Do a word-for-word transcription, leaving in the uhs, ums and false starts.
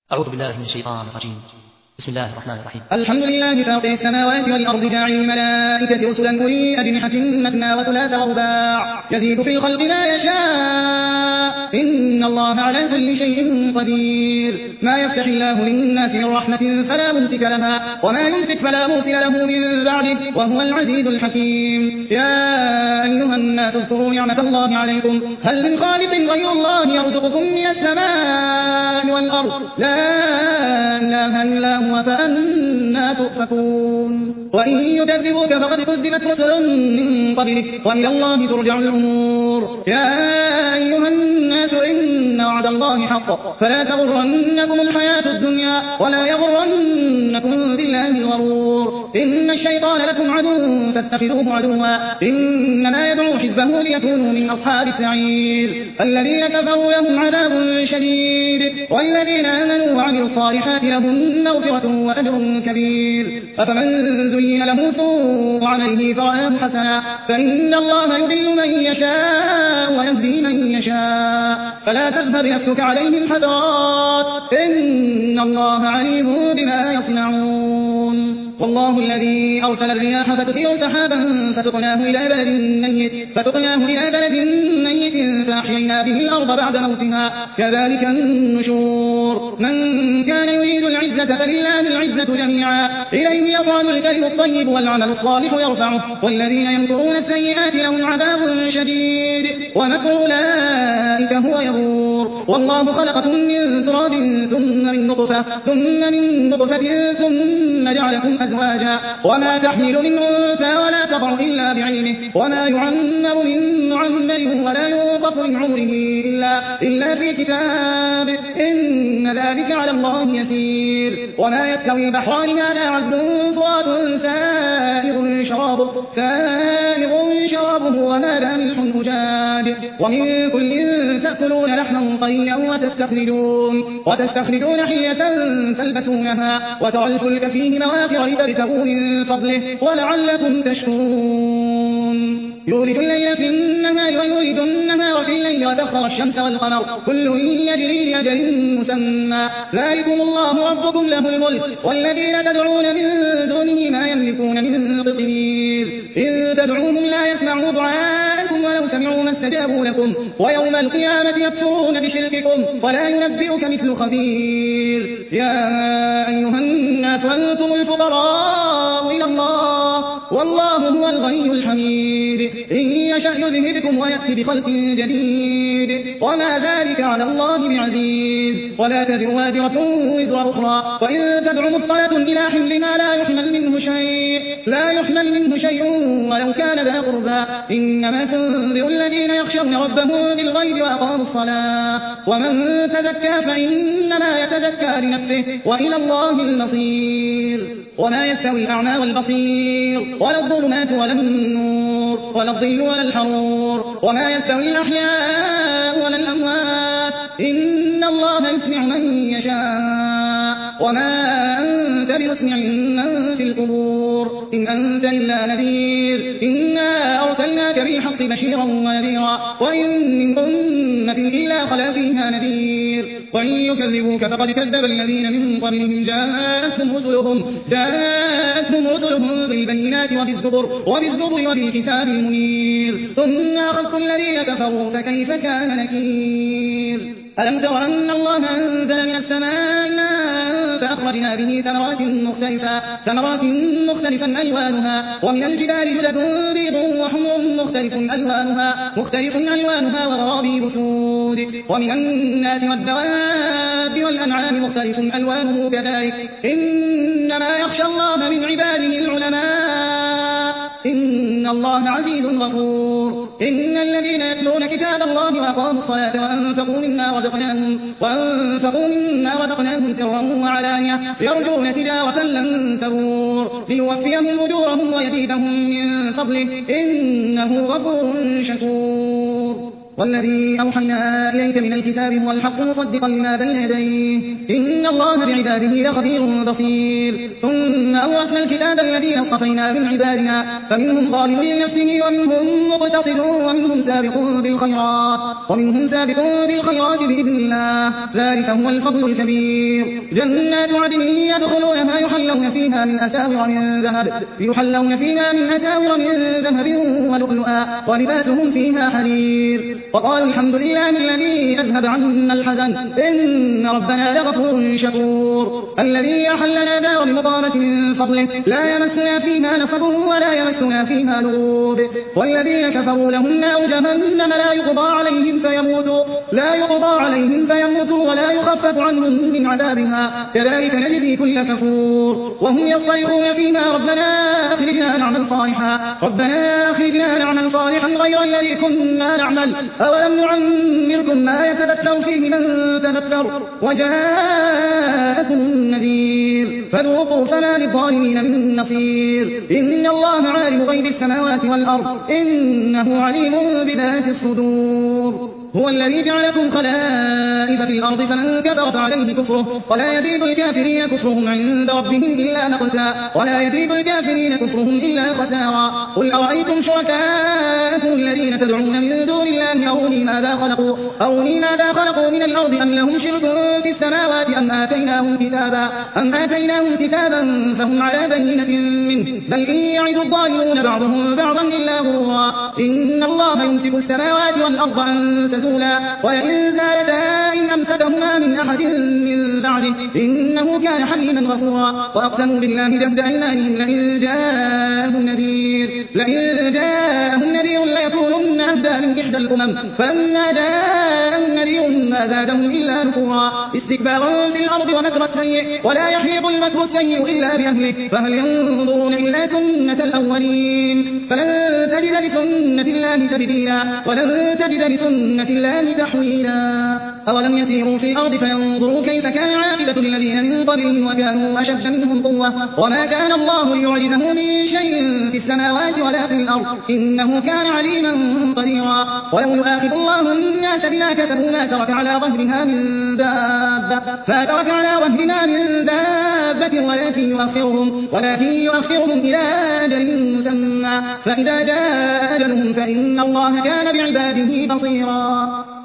أعوذ بالله من الشيطان الرجيم. بسم الله الرحمن الرحيم. الحمد لله فاطر السماوات والأرض جاعل الملائكة رسلا أولي أجنحة مثنى وثلاث ورباع يزيد في الخلق ما يشاء إن الله على كل شيء قدير. ما يفتح الله للناس من رحمة فلا ممسك لها وما يمسك فلا مرسل له من بعده وهو العزيز الحكيم. يا أيها الناس اذكروا نعمة الله عليكم هل من خالق غير الله يرزقكم من السماء والأرض لا إله إلا هو فأنا تؤفكون. وإن يكذبوك فقد كذبت رسل من قبلك وإلى الله ترجع الأمور. يا أيها الناس إن وعد الله حق فلا تغرنكم الحياة الدنيا ولا يغرنكم بالله الغرور. إن الشيطان لكم عدو فاتخذوه عدوا إنما يدعو حزبه ليكونوا من أصحاب السعير. الذين كفروا لهم عذاب شديد والذين آمنوا وعملوا الصالحات لهم مغفرة وأجر كبير. أفمن زين له سوء عمله فرآه حسنا فإن الله يضل من يشاء ويهدي من يشاء فلا تذهب نفسك عليهم حسرات إن الله عليم بما يصنعون. والله الذي أرسل الرياح فتثير سحابا فسقناه إلى بلد ميت فتقناه إلى بلد ميت فأحيينا به الأرض بعد موتها كذلك النشور. من كان يريد العزة فلله العزة جميعا إليه يصعد الكلم الطيب والعمل الصالح يرفعه والذين يمكرون السيئات لهم عذاب شديد ومكر أولئك هو يبور. والله خلقكم من تراب ثم من نطفة ثم من نطفة ثم جعلكم أزواجا وما تحمل من أنثى ولا تضع إلا بعلمه وما يعمر من معمر ولا ينقص من عمره إلا, إلا في كتاب إن ذلك على الله يسير. وما يستوي البحران هذا عذب فرات سائغ شرابه, سائغ شرابه وهذا ملح أجاج ومن كل تأكلون لحما طريا وتستخرجون, وتستخرجون حلية تلبسونها وترى الفلك فيه مواخر لتبتغوا من فضله ولعلكم تشكرون. يولد الليل في النهار ويولد النهار في الليل وسخر الشمس والقمر كل يجري لأجل مسمى ذلكم الله ربكم له الملك والذين تدعون من دونه ما يملكون من قطمير. إن تدعوهم لا يسمعوا دعاءكم ولو سمعوا ما استجابوا لكم ويوم القيامة يكفرون بشرككم ولا ينبئك مثل خبير. يا أيها الناس أنتم الفقراء إلى الله والله هو الغني الحميد. إن يشأ يذهبكم ويأتي بخلق جديد وما ذلك على الله بعزيز. ولا تزر وازرة وزر أخرى وإن تدع مثقلة إلى حملها لا يحمل منه شيء لا يحمل منه شيء ولو كان ذا قربى إنما تنذر الذين يخشون ربهم بالغيب وأقاموا الصلاة ومن تزكى فإنما يتزكى لنفسه وإلى الله المصير. وما يستوي الأعمى والبصير ولا الظلمات ولا النور ولا الظل ولا الحرور وما يستوي الأحياء ولا الأموات إن الله يسمع من يشاء وما أنت بمسمع من في القبور إن أنت إلا نذير إنا أرسلناك بالحق بشيرا ونذيرا وإن من أمة إلا خلا فيها نذير. وإن يكذبوك فقد كذب الذين من قبلهم جاءتهم رسلهم جاءتهم رسلهم بالبينات وبالزبر وبالزبر وبالكتاب المنير ثم أخذت الذين كفروا فكيف كان نكير. ألم تر أن الله أنزل من السماء ماء فأخرجنا به ثمرات مختلفة ثمرات مختلفا ألوانها ومن الجبال جدد بيض وحمر مختلف ألوانها مختلف ألوانها وغرابيب سود ومن الناس والدواب والأنعام مختلف ألوانه كذلك إنما يخشى الله من عباده العلماء إن الله عزيز غفور. إن الذين يتلون كتاب الله وأقاموا الصلاة وأنفقوا مما رزقناهم وأنفقوا مما رزقناهم سرا وعلانية يرجون تجارة لن تبور ليوفيهم أجورهم ويزيدهم من فضله إنه غفور شكور. والذي أوحينا إليك من الكتاب هو الحق مصدقا لما بين يديه إن الله بعباده لخبير بصير ثم أورثنا الكتاب الذين اصطفينا من عبادنا فمنهم ظالم لنفسه ومنهم مقتصد ومنهم سابق بالخيرات ومنهم سابق بالخيرات بإذن الله ذلك هو الفضل الكبير جنات عدن يدخلونها يحلون فيها من أساور من ذهب يحلون فيها من أساور من ذهب ولؤلؤا ولباسهم فيها حرير وقالوا الحمد لله الذي أذهب عنا الحزن إن ربنا لغفور شكور الذي أحلنا دار المقامة من فضله لا يمسنا فيها نصب ولا يمسنا فيها لغوب والذين كفروا لهم نار جهنم لا يقضى عليهم فيموتوا لا يقضى عليهم فيموتوا ولا يخفف عنهم من عذابها كذلك نجزي كل كفور وهم يصطرخون فيها ربنا أخرجنا نعمل صالحا ربنا أخرجنا نعمل صالحا غير الذي كنا نعمل أولم نعمركم ما يتذكر فيه من تذكر وجاءكم النذير فذوقوا فما للظالمين من نصير إن الله عالم غيب السماوات والأرض إنه عليم بذات الصدور هو الذي جعلكم خلائف في الأرض فمن كفر فعليه كفره ولا يزيد الكافرين كفرهم عند ربهم إلا مقتا ولا يزيد الكافرين كفرهم إلا خسارا قل أرأيتم شركاءكم الذين تدعون من دون الله أروني ماذا خلقوا أروني ماذا خلقوا من الأرض أم لهم شرك في السماوات أم آتيناهم كتابا أم آتيناهم كتابا فهم على بينة منه بل إن يعد الظالمون بعضهم بعضا إلا غرورا إن الله يمسك السماوات والأرض أن تزولا ولئن زالتا إن أمسكهما من أحد من بعده إنه كان حليما غفورا وأقسموا بالله جهد أيمانهم لئن جاءهم نذير لئن جاءهم نذير ليكونن أهدى من إحدى الأمم فلما جاءهم نذير ما زادهم إلا نفورا استكبارا في الأرض ومكر السيء ولا يحيط المكر السيء إلا بأهله فهل ينظرون إلا سنة الأولين فلن تجد لسنة الله تبديلا ولن تجد لسنة الله تحويلا أولم يسيروا في الأرض فينظروا كيف كان عاقبة الذين من قبلهم وكانوا أشد منهم قوة وما كان الله ليعجزه من شيء في السماوات ولا في الأرض إنه كان عليما قديرا ولو يؤاخذ الله الناس بما كسبوا ما ترك على ظهرها من دابة ما ترك على ظهرها من دابة ولكن يؤخرهم ولكن يؤخرهم إلى أجل مسمى فإذا جاء أجلهم فإن الله كان بعباده بصيرا